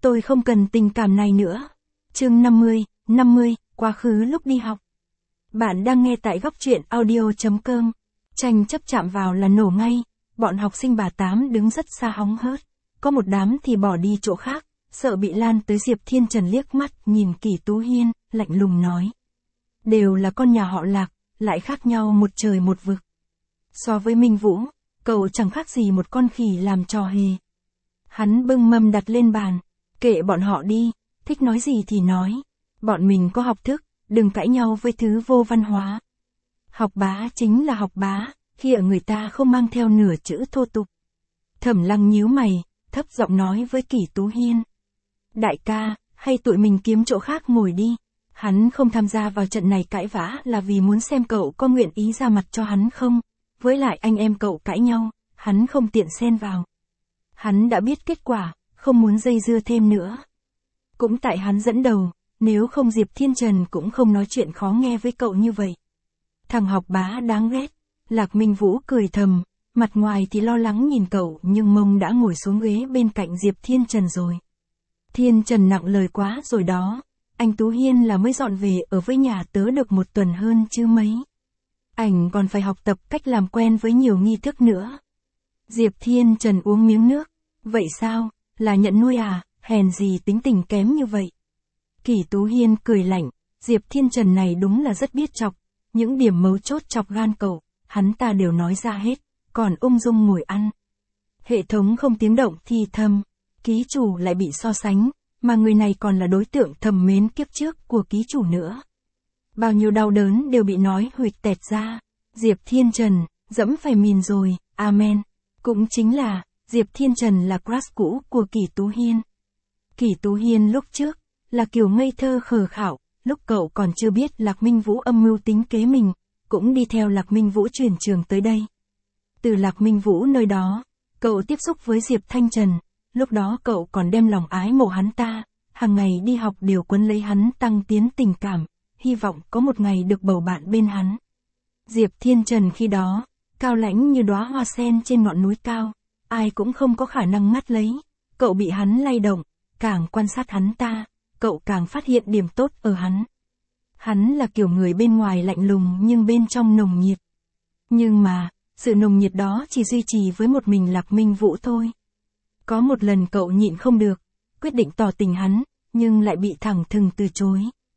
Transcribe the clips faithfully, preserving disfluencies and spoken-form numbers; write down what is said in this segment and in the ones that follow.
Tôi không cần tình cảm này nữa. Chương năm mươi, năm mươi, quá khứ lúc đi học. Bạn đang nghe tại góc truyện audio.com. Tranh chấp chạm vào là nổ ngay, bọn học sinh bà Tám đứng rất xa hóng hớt. Có một đám thì bỏ đi chỗ khác, sợ bị lan tới. Diệp Thiên Trần liếc mắt nhìn Kỷ Tú Hiên, lạnh lùng nói. Đều là con nhà họ Lạc, lại khác nhau một trời một vực. So với Minh Vũ, cậu chẳng khác gì một con khỉ làm trò hề. Hắn bưng mâm đặt lên bàn, kệ bọn họ đi, thích nói gì thì nói. Bọn mình có học thức, đừng cãi nhau với thứ vô văn hóa. Học bá chính là học bá, khi ở người ta không mang theo nửa chữ thô tục. Thẩm Lăng nhíu mày, thấp giọng nói với Kỷ Tú Hiên. Đại ca, hay tụi mình kiếm chỗ khác ngồi đi. Hắn không tham gia vào trận này cãi vã là vì muốn xem cậu có nguyện ý ra mặt cho hắn không. Với lại anh em cậu cãi nhau, hắn không tiện xen vào. Hắn đã biết kết quả, không muốn dây dưa thêm nữa. Cũng tại hắn dẫn đầu, nếu không Diệp Thiên Trần cũng không nói chuyện khó nghe với cậu như vậy. Thằng học bá đáng ghét. Lạc Minh Vũ cười thầm, mặt ngoài thì lo lắng nhìn cậu nhưng mông đã ngồi xuống ghế bên cạnh Diệp Thiên Trần rồi. Thiên Trần nặng lời quá rồi đó, anh Tú Hiên là mới dọn về ở với nhà tớ được một tuần hơn chứ mấy. Ảnh còn phải học tập cách làm quen với nhiều nghi thức nữa. Diệp Thiên Trần uống miếng nước, vậy sao, là nhận nuôi à, hèn gì tính tình kém như vậy. Kỷ Tú Hiên cười lạnh, Diệp Thiên Trần này đúng là rất biết chọc, những điểm mấu chốt chọc gan cậu, hắn ta đều nói ra hết, còn ung dung ngồi ăn. Hệ thống không tiếng động thì thầm, ký chủ lại bị so sánh, mà người này còn là đối tượng thầm mến kiếp trước của ký chủ nữa. Bao nhiêu đau đớn đều bị nói huỵch tẹt ra. Diệp Thiên Trần, dẫm phải mìn rồi, amen. Cũng chính là, Diệp Thiên Trần là crush cũ của Kỷ Tú Hiên. Kỷ Tú Hiên lúc trước, là kiểu ngây thơ khờ khảo, lúc cậu còn chưa biết Lạc Minh Vũ âm mưu tính kế mình, cũng đi theo Lạc Minh Vũ chuyển trường tới đây. Từ Lạc Minh Vũ nơi đó, cậu tiếp xúc với Diệp Thanh Trần, lúc đó cậu còn đem lòng ái mộ hắn ta, hàng ngày đi học đều quấn lấy hắn tăng tiến tình cảm, hy vọng có một ngày được bầu bạn bên hắn. Diệp Thiên Trần khi đó, cao lãnh như đóa hoa sen trên ngọn núi cao, ai cũng không có khả năng ngắt lấy, cậu bị hắn lay động, càng quan sát hắn ta, cậu càng phát hiện điểm tốt ở hắn. Hắn là kiểu người bên ngoài lạnh lùng nhưng bên trong nồng nhiệt. Nhưng mà, sự nồng nhiệt đó chỉ duy trì với một mình Lạc Minh Vũ thôi. Có một lần cậu nhịn không được, quyết định tỏ tình hắn, nhưng lại bị thẳng thừng từ chối.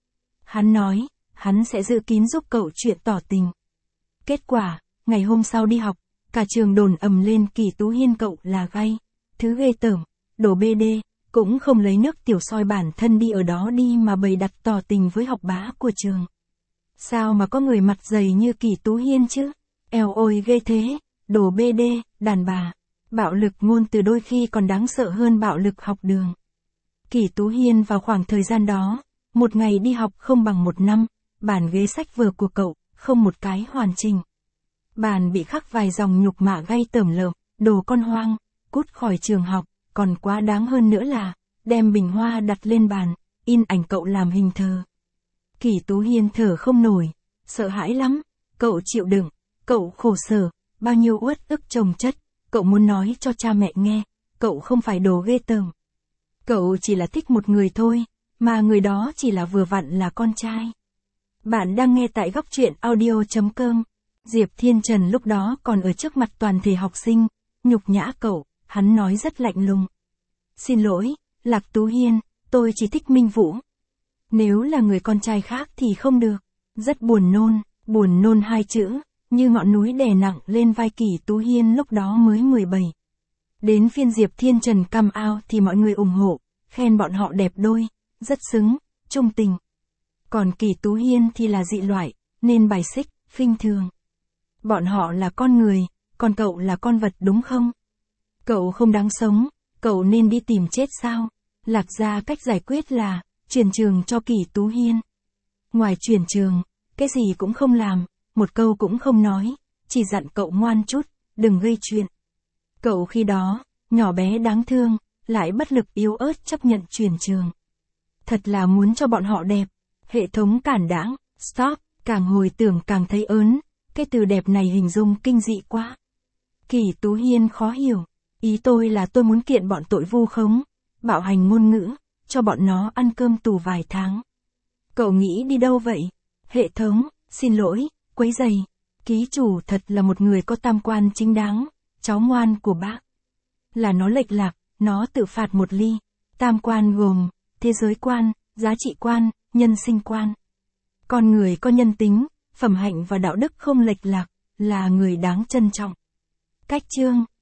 Hắn nói, hắn sẽ giữ kín giúp cậu chuyện tỏ tình. Kết quả, ngày hôm sau đi học, cả trường đồn ầm lên Kỷ Tú Hiên cậu là gay, thứ ghê tởm, đồ bê đê, cũng không lấy nước tiểu soi bản thân đi ở đó đi mà bày đặt tỏ tình với học bá của trường. Sao mà có người mặt dày như Kỷ Tú Hiên chứ? Eo ôi ghê thế, đồ bê đê, đàn bà. Bạo lực ngôn từ đôi khi còn đáng sợ hơn bạo lực học đường. Kỷ Tú Hiên vào khoảng thời gian đó, một ngày đi học không bằng một năm, bản ghế sách vở của cậu, không một cái hoàn chỉnh. Bàn bị khắc vài dòng nhục mạ gay tởm lợm, đồ con hoang, cút khỏi trường học, còn quá đáng hơn nữa là, đem bình hoa đặt lên bàn, in ảnh cậu làm hình thờ. Kỷ Tú Hiên thở không nổi, sợ hãi lắm, cậu chịu đựng, cậu khổ sở, bao nhiêu uất ức chồng chất, cậu muốn nói cho cha mẹ nghe, cậu không phải đồ ghê tởm. Cậu chỉ là thích một người thôi, mà người đó chỉ là vừa vặn là con trai. Bạn đang nghe tại góc truyện audio.com. Diệp Thiên Trần lúc đó còn ở trước mặt toàn thể học sinh, nhục nhã cậu, hắn nói rất lạnh lùng. Xin lỗi, Lạc Tú Hiên, tôi chỉ thích Minh Vũ. Nếu là người con trai khác thì không được. Rất buồn nôn, buồn nôn hai chữ, như ngọn núi đè nặng lên vai Kỷ Tú Hiên lúc đó mới mười bảy. Đến phiên Diệp Thiên Trần come out thì mọi người ủng hộ, khen bọn họ đẹp đôi, rất xứng, trung tình. Còn Kỷ Tú Hiên thì là dị loại, nên bài xích, khinh thường. Bọn họ là con người, còn cậu là con vật đúng không? Cậu không đáng sống, cậu nên đi tìm chết sao? Lạc ra cách giải quyết là, chuyển trường cho Kỷ Tú Hiên. Ngoài chuyển trường, cái gì cũng không làm, một câu cũng không nói, chỉ dặn cậu ngoan chút, đừng gây chuyện. Cậu khi đó, nhỏ bé đáng thương, lại bất lực yếu ớt chấp nhận chuyển trường. Thật là muốn cho bọn họ đẹp. Hệ thống cản đãng, stop, càng hồi tưởng càng thấy ớn, cái từ đẹp này hình dung kinh dị quá. Kỷ Tú Hiên khó hiểu, ý tôi là tôi muốn kiện bọn tội vu khống, bạo hành ngôn ngữ, cho bọn nó ăn cơm tù vài tháng. Cậu nghĩ đi đâu vậy? Hệ thống, xin lỗi, quấy rầy. Ký chủ thật là một người có tam quan chính đáng, cháu ngoan của bác. Là nó lệch lạc, nó tự phạt một ly. Tam quan gồm, thế giới quan, giá trị quan, nhân sinh quan. Con người có nhân tính, phẩm hạnh và đạo đức không lệch lạc, là người đáng trân trọng. Cách chương